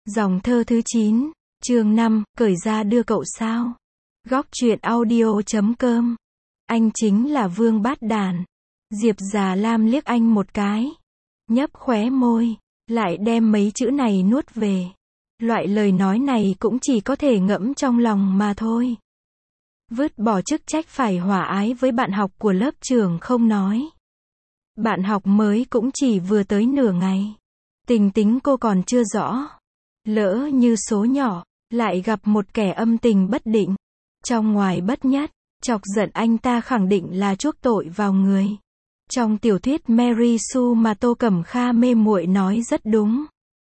Dòng thơ thứ 9, chương 5, cởi ra đưa cậu sao? Góc truyện audio.com. Anh chính là Vương Bát Đàn. Diệp Già Lam liếc anh một cái, nhấp khóe môi, lại đem mấy chữ này nuốt về. Loại lời nói này cũng chỉ có thể ngẫm trong lòng mà thôi. Vứt bỏ chức trách phải hòa ái với bạn học của lớp trưởng không nói. Bạn học mới cũng chỉ vừa tới nửa ngày. Tình tính cô còn chưa rõ. Lỡ như số nhỏ, lại gặp một kẻ âm tình bất định, trong ngoài bất nhất, chọc giận anh ta khẳng định là chuốc tội vào người. Trong tiểu thuyết Mary Sue mà Tô Cẩm Kha mê muội nói rất đúng.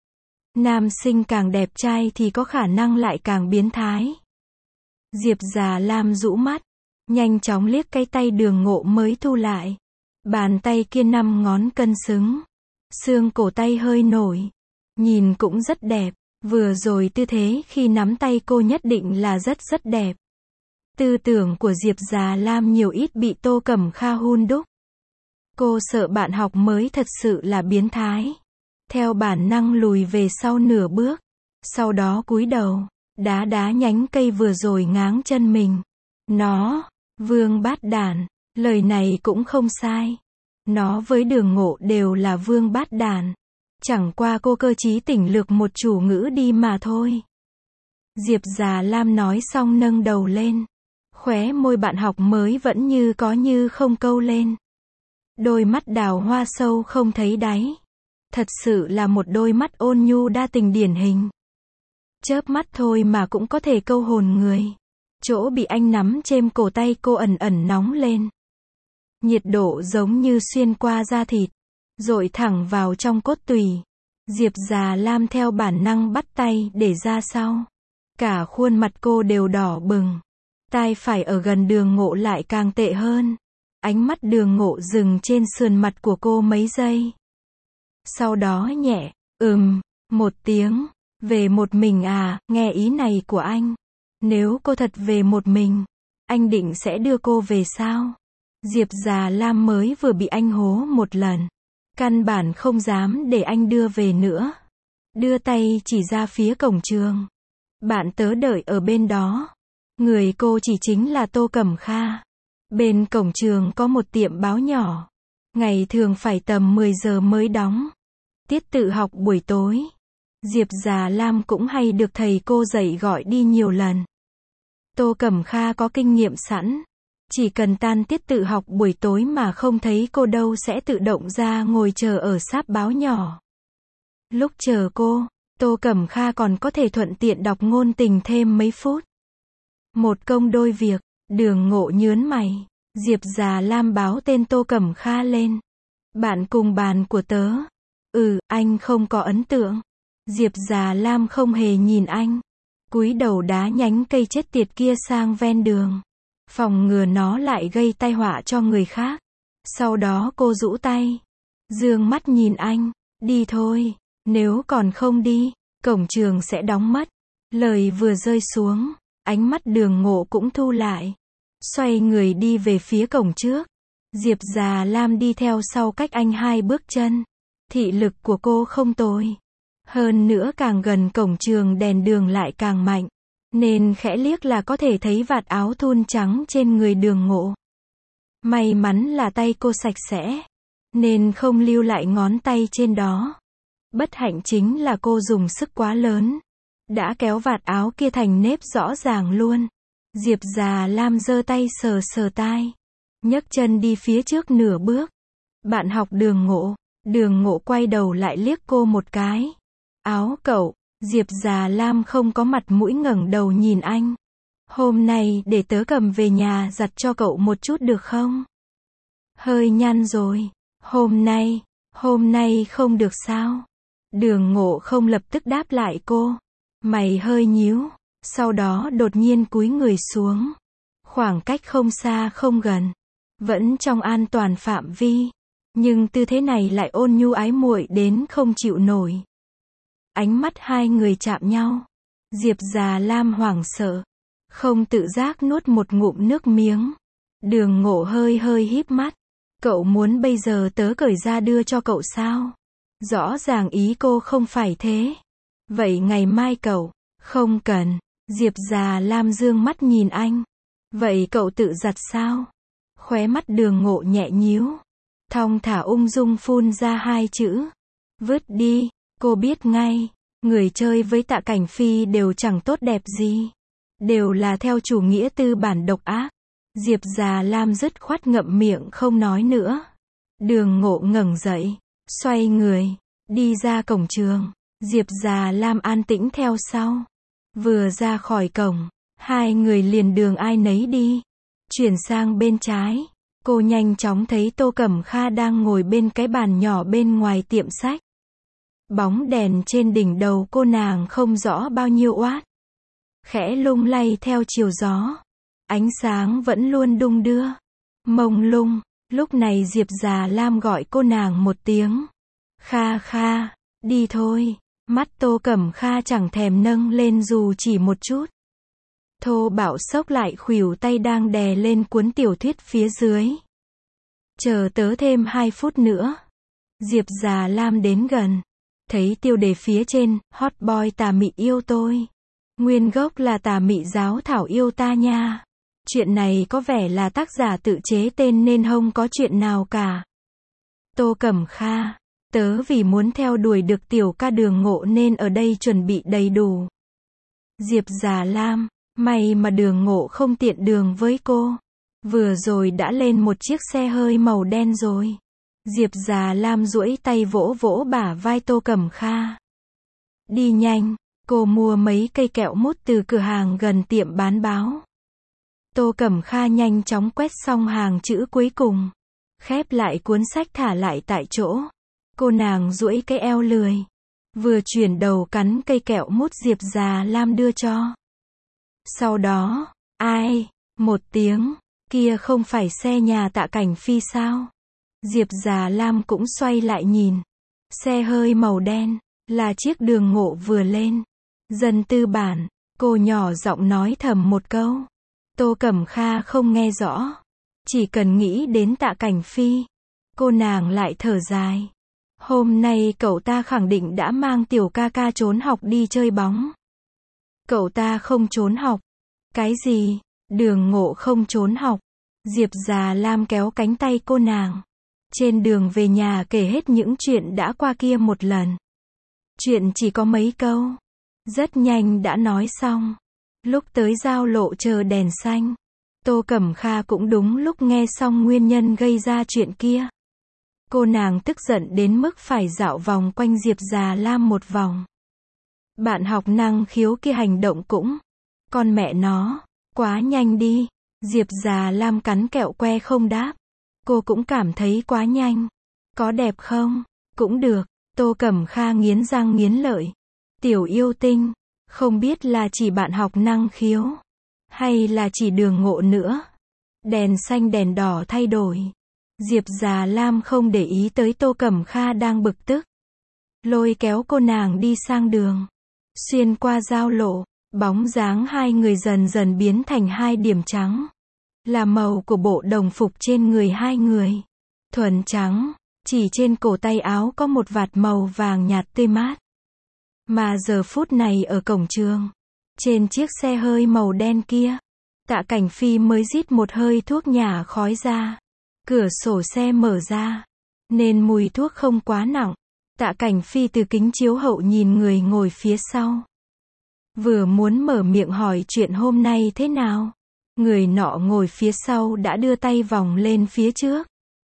Nam sinh càng đẹp trai thì có khả năng lại càng biến thái. Diệp Già Lam rũ mắt, nhanh chóng liếc cái tay Đường Ngộ mới thu lại. Bàn tay kia 5 ngón cân xứng, xương cổ tay hơi nổi, nhìn cũng rất đẹp. Vừa rồi tư thế khi nắm tay cô nhất định là rất đẹp. Tư tưởng của Diệp Già Lam nhiều ít bị Tô Cẩm Kha hun đúc. Cô sợ bạn học mới thật sự là biến thái. Theo bản năng lùi về sau nửa bước, sau đó cúi đầu, đá nhánh cây vừa rồi ngáng chân mình. Nó, Vương Bát Đàn, lời này cũng không sai. Nó với Đường Ngộ đều là Vương Bát Đàn. Chẳng qua cô cơ trí tỉnh lược một chủ ngữ đi mà thôi. Diệp Già Lam nói xong nâng đầu lên. Khóe môi bạn học mới vẫn như có như không câu lên. Đôi mắt đào hoa sâu không thấy đáy. Thật sự là một đôi mắt ôn nhu đa tình điển hình. Chớp mắt thôi mà cũng có thể câu hồn người. Chỗ bị anh nắm chêm cổ tay cô ẩn nóng lên. Nhiệt độ giống như xuyên qua da thịt, dội thẳng vào trong cốt tủy. Diệp Già Lam theo bản năng bắt tay để ra sau. Cả khuôn mặt cô đều đỏ bừng. Tai phải ở gần Đường Ngộ lại càng tệ hơn. Ánh mắt Đường Ngộ dừng trên sườn mặt của cô mấy giây. Sau đó nhẹ, một tiếng. Về một mình à, nghe ý này của anh. Nếu cô thật về một mình, anh định sẽ đưa cô về sao? Diệp Già Lam mới vừa bị anh hố một lần. Căn bản không dám để anh đưa về nữa. Đưa tay chỉ ra phía cổng trường. Bạn tớ đợi ở bên đó. Người cô chỉ chính là Tô Cẩm Kha. Bên cổng trường có một tiệm báo nhỏ. Ngày thường phải tầm 10 giờ mới đóng. Tiết tự học buổi tối. Diệp Già Lam cũng hay được thầy cô dạy gọi đi nhiều lần. Tô Cẩm Kha có kinh nghiệm sẵn. Chỉ cần tan tiết tự học buổi tối mà không thấy cô đâu sẽ tự động ra ngồi chờ ở sáp báo nhỏ. Lúc chờ cô, Tô Cẩm Kha còn có thể thuận tiện đọc ngôn tình thêm mấy phút. Một công đôi việc. Đường Ngộ nhớn mày. Diệp Già Lam báo tên Tô Cẩm Kha lên. Bạn cùng bàn của tớ. Anh không có ấn tượng. Diệp Già Lam không hề nhìn anh. Cúi đầu đá nhánh cây chết tiệt kia sang ven đường. Phòng ngừa nó lại gây tai họa cho người khác. Sau đó cô rũ tay. Dương mắt nhìn anh. Đi thôi. Nếu còn không đi, cổng trường sẽ đóng mất. Lời vừa rơi xuống, ánh mắt Đường Ngộ cũng thu lại. Xoay người đi về phía cổng trước. Diệp Già Lam đi theo sau cách anh 2 bước chân. Thị lực của cô không tồi. Hơn nữa càng gần cổng trường đèn đường lại càng mạnh. Nên khẽ liếc là có thể thấy vạt áo thun trắng trên người Đường Ngộ. May mắn là tay cô sạch sẽ, nên không lưu lại ngón tay trên đó. Bất hạnh chính là cô dùng sức quá lớn. Đã kéo vạt áo kia thành nếp rõ ràng luôn. Diệp Già Lam giơ tay sờ tai. Nhấc chân đi phía trước nửa bước. Bạn học Đường Ngộ quay đầu lại liếc cô một cái. Áo cậu. Diệp Già Lam không có mặt mũi ngẩng đầu nhìn anh. Hôm nay để tớ cầm về nhà giặt cho cậu một chút được không? Hơi nhăn rồi. Hôm nay không được sao? Đường Ngộ không lập tức đáp lại cô. Mày hơi nhíu. Sau đó đột nhiên cúi người xuống. Khoảng cách không xa không gần. Vẫn trong an toàn phạm vi. Nhưng tư thế này lại ôn nhu ái muội đến không chịu nổi. Ánh mắt hai người chạm nhau. Diệp Già Lam hoảng sợ. Không tự giác nuốt một ngụm nước miếng. Đường Ngộ hơi híp mắt. Cậu muốn bây giờ tớ cởi ra đưa cho cậu sao? Rõ ràng ý cô không phải thế. Vậy ngày mai cậu, không cần. Diệp Già Lam dương mắt nhìn anh. Vậy cậu tự giặt sao? Khóe mắt Đường Ngộ nhẹ nhíu. Thong thả ung dung phun ra hai chữ. Vứt đi, cô biết ngay. Người chơi với Tạ Cảnh Phi đều chẳng tốt đẹp gì. Đều là theo chủ nghĩa tư bản độc ác. Diệp Già Lam dứt khoát ngậm miệng không nói nữa. Đường Ngộ ngẩng dậy, xoay người, đi ra cổng trường. Diệp Già Lam an tĩnh theo sau. Vừa ra khỏi cổng, hai người liền đường ai nấy đi. Chuyển sang bên trái, cô nhanh chóng thấy Tô Cẩm Kha đang ngồi bên cái bàn nhỏ bên ngoài tiệm sách. Bóng đèn trên đỉnh đầu cô nàng không rõ bao nhiêu oát. Khẽ lung lay theo chiều gió. Ánh sáng vẫn luôn đung đưa. Mông lung, lúc này Diệp Già Lam gọi cô nàng một tiếng. Kha Kha, đi thôi. Mắt Tô Cẩm Kha chẳng thèm nâng lên dù chỉ một chút. Thô bạo xốc lại khuỷu tay đang đè lên cuốn tiểu thuyết phía dưới. Chờ tớ thêm 2 phút nữa. Diệp Già Lam đến gần. Thấy tiêu đề phía trên, hot boy tà mị yêu tôi. Nguyên gốc là tà mị giáo thảo yêu ta nha. Chuyện này có vẻ là tác giả tự chế tên nên không có chuyện nào cả. Tô Cẩm Kha, tớ vì muốn theo đuổi được tiểu ca Đường Ngộ nên ở đây chuẩn bị đầy đủ. Diệp Già Lam, may mà Đường Ngộ không tiện đường với cô. Vừa rồi đã lên một chiếc xe hơi màu đen rồi. Diệp Già Lam duỗi tay vỗ vỗ bả vai Tô Cẩm Kha. Đi nhanh, cô mua mấy cây kẹo mút từ cửa hàng gần tiệm bán báo. Tô Cẩm Kha nhanh chóng quét xong hàng chữ cuối cùng. Khép lại cuốn sách thả lại tại chỗ. Cô nàng duỗi cái eo lười. Vừa chuyển đầu cắn cây kẹo mút Diệp Già Lam đưa cho. Sau đó, ai? Một tiếng, kia không phải xe nhà Tạ Cảnh Phi sao? Diệp Già Lam cũng xoay lại nhìn. Xe hơi màu đen, là chiếc Đường Ngộ vừa lên. Dân tư bản, cô nhỏ giọng nói thầm một câu. Tô Cẩm Kha không nghe rõ. Chỉ cần nghĩ đến Tạ Cảnh Phi, cô nàng lại thở dài. Hôm nay cậu ta khẳng định đã mang tiểu ca ca trốn học đi chơi bóng. Cậu ta không trốn học. Cái gì? Đường Ngộ không trốn học. Diệp Già Lam kéo cánh tay cô nàng. Trên đường về nhà kể hết những chuyện đã qua kia một lần. Chuyện chỉ có mấy câu. Rất nhanh đã nói xong. Lúc tới giao lộ chờ đèn xanh, Tô Cẩm Kha cũng đúng lúc nghe xong nguyên nhân gây ra chuyện kia. Cô nàng tức giận đến mức phải dạo vòng quanh Diệp Già Lam một vòng. Bạn học năng khiếu kia hành động cũng, con mẹ nó, quá nhanh đi. Diệp Già Lam cắn kẹo que không đáp. Cô cũng cảm thấy quá nhanh. Có đẹp không? Cũng được. Tô Cẩm Kha nghiến răng nghiến lợi. Tiểu yêu tinh, không biết là chỉ bạn học năng khiếu, hay là chỉ Đường Ngộ nữa. Đèn xanh đèn đỏ thay đổi. Diệp Già Lam không để ý tới Tô Cẩm Kha đang bực tức. Lôi kéo cô nàng đi sang đường. Xuyên qua giao lộ, bóng dáng hai người dần dần biến thành hai điểm trắng. Là màu của bộ đồng phục trên người hai người. Thuần trắng, chỉ trên cổ tay áo có một vạt màu vàng nhạt tươi mát. Mà giờ phút này ở cổng trường, trên chiếc xe hơi màu đen kia, Tạ Cảnh Phi mới rít một hơi thuốc nhả khói ra. Cửa sổ xe mở ra, nên mùi thuốc không quá nặng. Tạ Cảnh Phi từ kính chiếu hậu nhìn người ngồi phía sau. Vừa muốn mở miệng hỏi chuyện hôm nay thế nào, người nọ ngồi phía sau đã đưa tay vòng lên phía trước.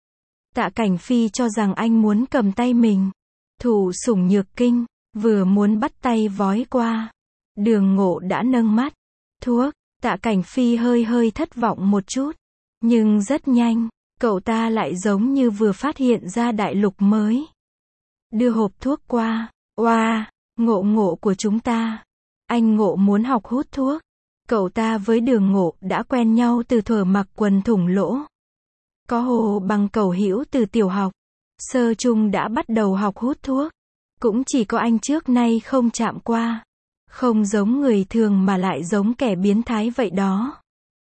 Tạ Cảnh Phi cho rằng anh muốn cầm tay mình. Thủ sủng nhược kinh, vừa muốn bắt tay vói qua. Đường Ngộ đã nâng mắt. Thuốc, Tạ Cảnh Phi hơi hơi thất vọng một chút. Nhưng rất nhanh, cậu ta lại giống như vừa phát hiện ra đại lục mới. Đưa hộp thuốc qua. Oa, Ngộ Ngộ của chúng ta. Anh Ngộ muốn học hút thuốc. Cậu ta với Đường Ngộ đã quen nhau từ thuở mặc quần thủng lỗ. Có hồ bằng cầu hữu từ tiểu học. Sơ trung đã bắt đầu học hút thuốc. Cũng chỉ có anh trước nay không chạm qua. Không giống người thường mà lại giống kẻ biến thái vậy đó.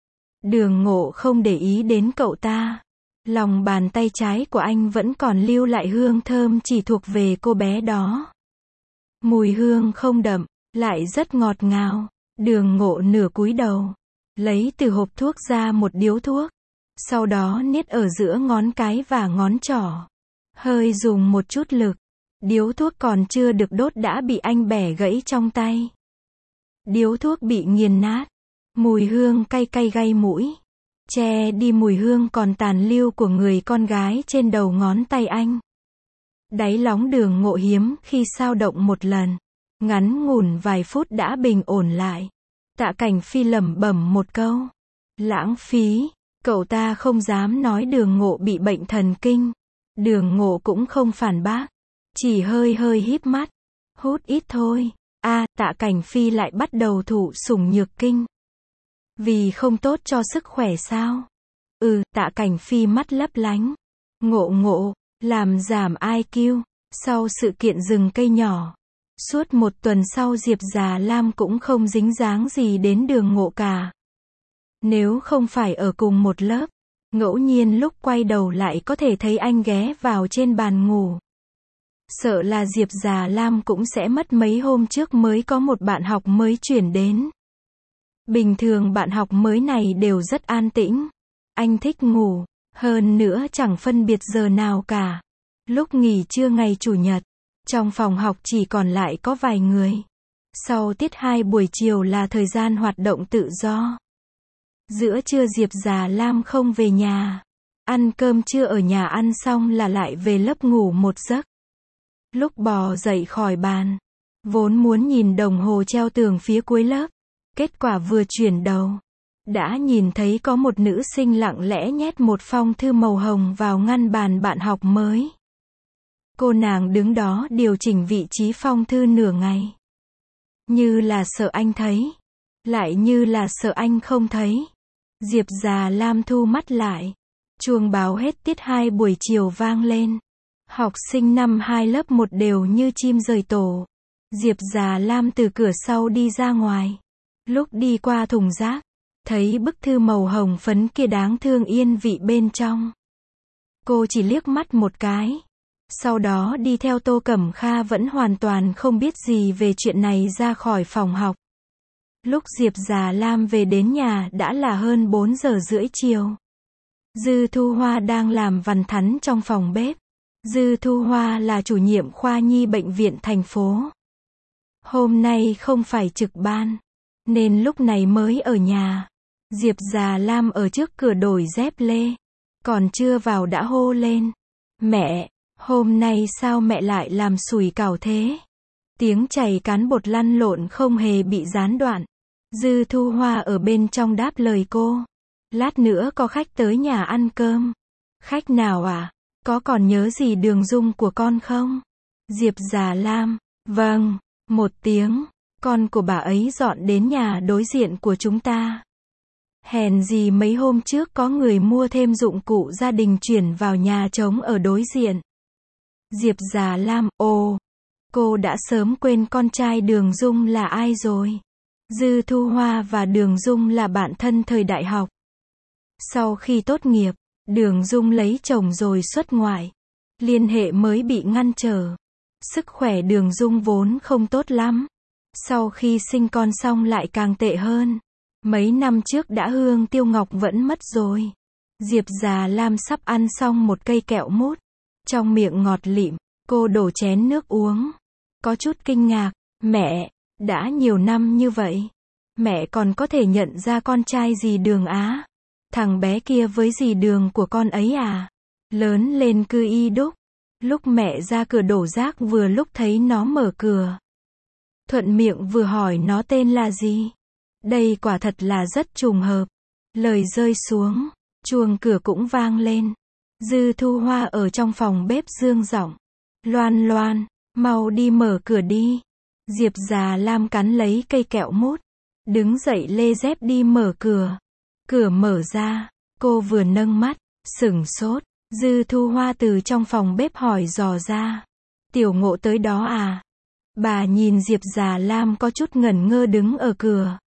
Đường Ngộ không để ý đến cậu ta. Lòng bàn tay trái của anh vẫn còn lưu lại hương thơm chỉ thuộc về cô bé đó. Mùi hương không đậm, lại rất ngọt ngào. Đường Ngộ nửa cúi đầu, lấy từ hộp thuốc ra một điếu thuốc. Sau đó niết ở giữa ngón cái và ngón trỏ. Hơi dùng một chút lực. Điếu thuốc còn chưa được đốt đã bị anh bẻ gãy trong tay. Điếu thuốc bị nghiền nát. Mùi hương cay cay gây mũi. Che đi mùi hương còn tàn lưu của người con gái trên đầu ngón tay anh. Đáy lòng Đường Ngộ hiếm khi sao động một lần. Ngắn ngủn vài phút đã bình ổn lại. Tạ Cảnh Phi lẩm bẩm một câu. Lãng phí. Cậu ta không dám nói Đường Ngộ bị bệnh thần kinh. Đường Ngộ cũng không phản bác. Chỉ hơi hơi híp mắt. Hút ít thôi. Tạ Cảnh Phi lại bắt đầu thụ sủng nhược kinh. Vì không tốt cho sức khỏe sao? Tạ Cảnh Phi mắt lấp lánh. Ngộ, làm giảm IQ. Sau sự kiện rừng cây nhỏ. Suốt một tuần sau Diệp Già Lam cũng không dính dáng gì đến Đường Ngộ cả. Nếu không phải ở cùng một lớp, ngẫu nhiên lúc quay đầu lại có thể thấy anh ghé vào trên bàn ngủ. Sợ là Diệp Già Lam cũng sẽ mất mấy hôm trước mới có một bạn học mới chuyển đến. Bình thường bạn học mới này đều rất an tĩnh. Anh thích ngủ, hơn nữa chẳng phân biệt giờ nào cả. Lúc nghỉ trưa ngày Chủ nhật, trong phòng học chỉ còn lại có vài người. Sau tiết 2 buổi chiều là thời gian hoạt động tự do. Giữa trưa Diệp Già Lam không về nhà. Ăn cơm trưa ở nhà ăn xong là lại về lớp ngủ một giấc. Lúc bò dậy khỏi bàn, vốn muốn nhìn đồng hồ treo tường phía cuối lớp. Kết quả vừa chuyển đầu, đã nhìn thấy có một nữ sinh lặng lẽ nhét một phong thư màu hồng vào ngăn bàn bạn học mới. Cô nàng đứng đó điều chỉnh vị trí phong thư nửa ngày. Như là sợ anh thấy, lại như là sợ anh không thấy. Diệp Già Lam thu mắt lại. Chuông báo hết tiết 2 buổi chiều vang lên. Học sinh năm 2 lớp 1 đều như chim rời tổ. Diệp Già Lam từ cửa sau đi ra ngoài. Lúc đi qua thùng rác, thấy bức thư màu hồng phấn kia đáng thương yên vị bên trong. Cô chỉ liếc mắt một cái. Sau đó đi theo Tô Cẩm Kha vẫn hoàn toàn không biết gì về chuyện này ra khỏi phòng học. Lúc Diệp Già Lam về đến nhà đã là hơn 4 giờ rưỡi chiều. Dư Thu Hoa đang làm vằn thắn trong phòng bếp. Dư Thu Hoa là chủ nhiệm khoa nhi bệnh viện thành phố. Hôm nay không phải trực ban, nên lúc này mới ở nhà. Diệp Già Lam ở trước cửa đổi dép lê. Còn chưa vào đã hô lên. Mẹ, hôm nay sao mẹ lại làm sủi cảo thế? Tiếng chảy cán bột lăn lộn không hề bị gián đoạn. Dư Thu Hoa ở bên trong đáp lời cô. Lát nữa có khách tới nhà ăn cơm. Khách nào à? Có còn nhớ gì Đường Dung của con không? Diệp Già Lam. Vâng, một tiếng. Con của bà ấy dọn đến nhà đối diện của chúng ta. Hèn gì mấy hôm trước có người mua thêm dụng cụ gia đình chuyển vào nhà trống ở đối diện. Diệp Già Lam. Ồ, cô đã sớm quên con trai Đường Dung là ai rồi. Dư Thu Hoa và Đường Dung là bạn thân thời đại học. Sau khi tốt nghiệp, Đường Dung lấy chồng rồi xuất ngoại. Liên hệ mới bị ngăn trở. Sức khỏe Đường Dung vốn không tốt lắm. Sau khi sinh con xong lại càng tệ hơn. Mấy năm trước đã hương tiêu ngọc vẫn mất rồi. Diệp Già Lam sắp ăn xong một cây kẹo mút. Trong miệng ngọt lịm, cô đổ chén nước uống. Có chút kinh ngạc. Mẹ, đã nhiều năm như vậy. Mẹ còn có thể nhận ra con trai dì Đường á? Thằng bé kia với dì Đường của con ấy à? Lớn lên cứ y đúc. Lúc mẹ ra cửa đổ rác vừa lúc thấy nó mở cửa. Thuận miệng vừa hỏi nó tên là gì. Đây quả thật là rất trùng hợp. Lời rơi xuống, chuông cửa cũng vang lên. Dư Thu Hoa ở trong phòng bếp dương giọng. Loan Loan, mau đi mở cửa đi. Diệp Già Lam cắn lấy cây kẹo mút. Đứng dậy lê dép đi mở cửa. Cửa mở ra, cô vừa nâng mắt, sửng sốt. Dư Thu Hoa từ trong phòng bếp hỏi dò ra. Tiểu Ngộ tới đó à? Bà nhìn Diệp Già Lam có chút ngẩn ngơ đứng ở cửa.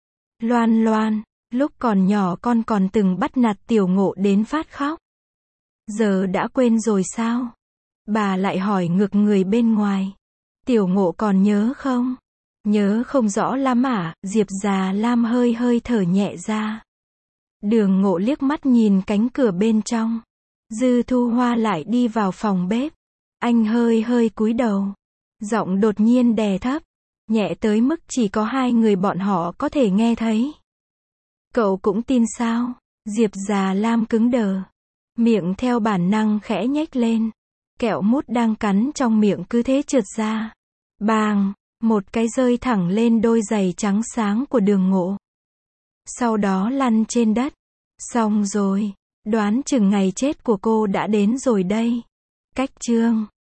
Loan Loan, lúc còn nhỏ con còn từng bắt nạt Tiểu Ngộ đến phát khóc. Giờ đã quên rồi sao? Bà lại hỏi ngược người bên ngoài. Tiểu Ngộ còn nhớ không? Nhớ không rõ lắm à? Diệp Già Lam hơi hơi thở nhẹ ra. Đường Ngộ liếc mắt nhìn cánh cửa bên trong. Dư Thu Hoa lại đi vào phòng bếp. Anh hơi hơi cúi đầu. Giọng đột nhiên đè thấp, nhẹ tới mức chỉ có hai người bọn họ có thể nghe thấy. Cậu cũng tin sao? Diệp Già Lam cứng đờ. Miệng theo bản năng khẽ nhếch lên. Kẹo mút đang cắn trong miệng cứ thế trượt ra. Bàng! Một cái rơi thẳng lên đôi giày trắng sáng của Đường Ngộ. Sau đó lăn trên đất. Xong rồi. Đoán chừng ngày chết của cô đã đến rồi đây. Cách chương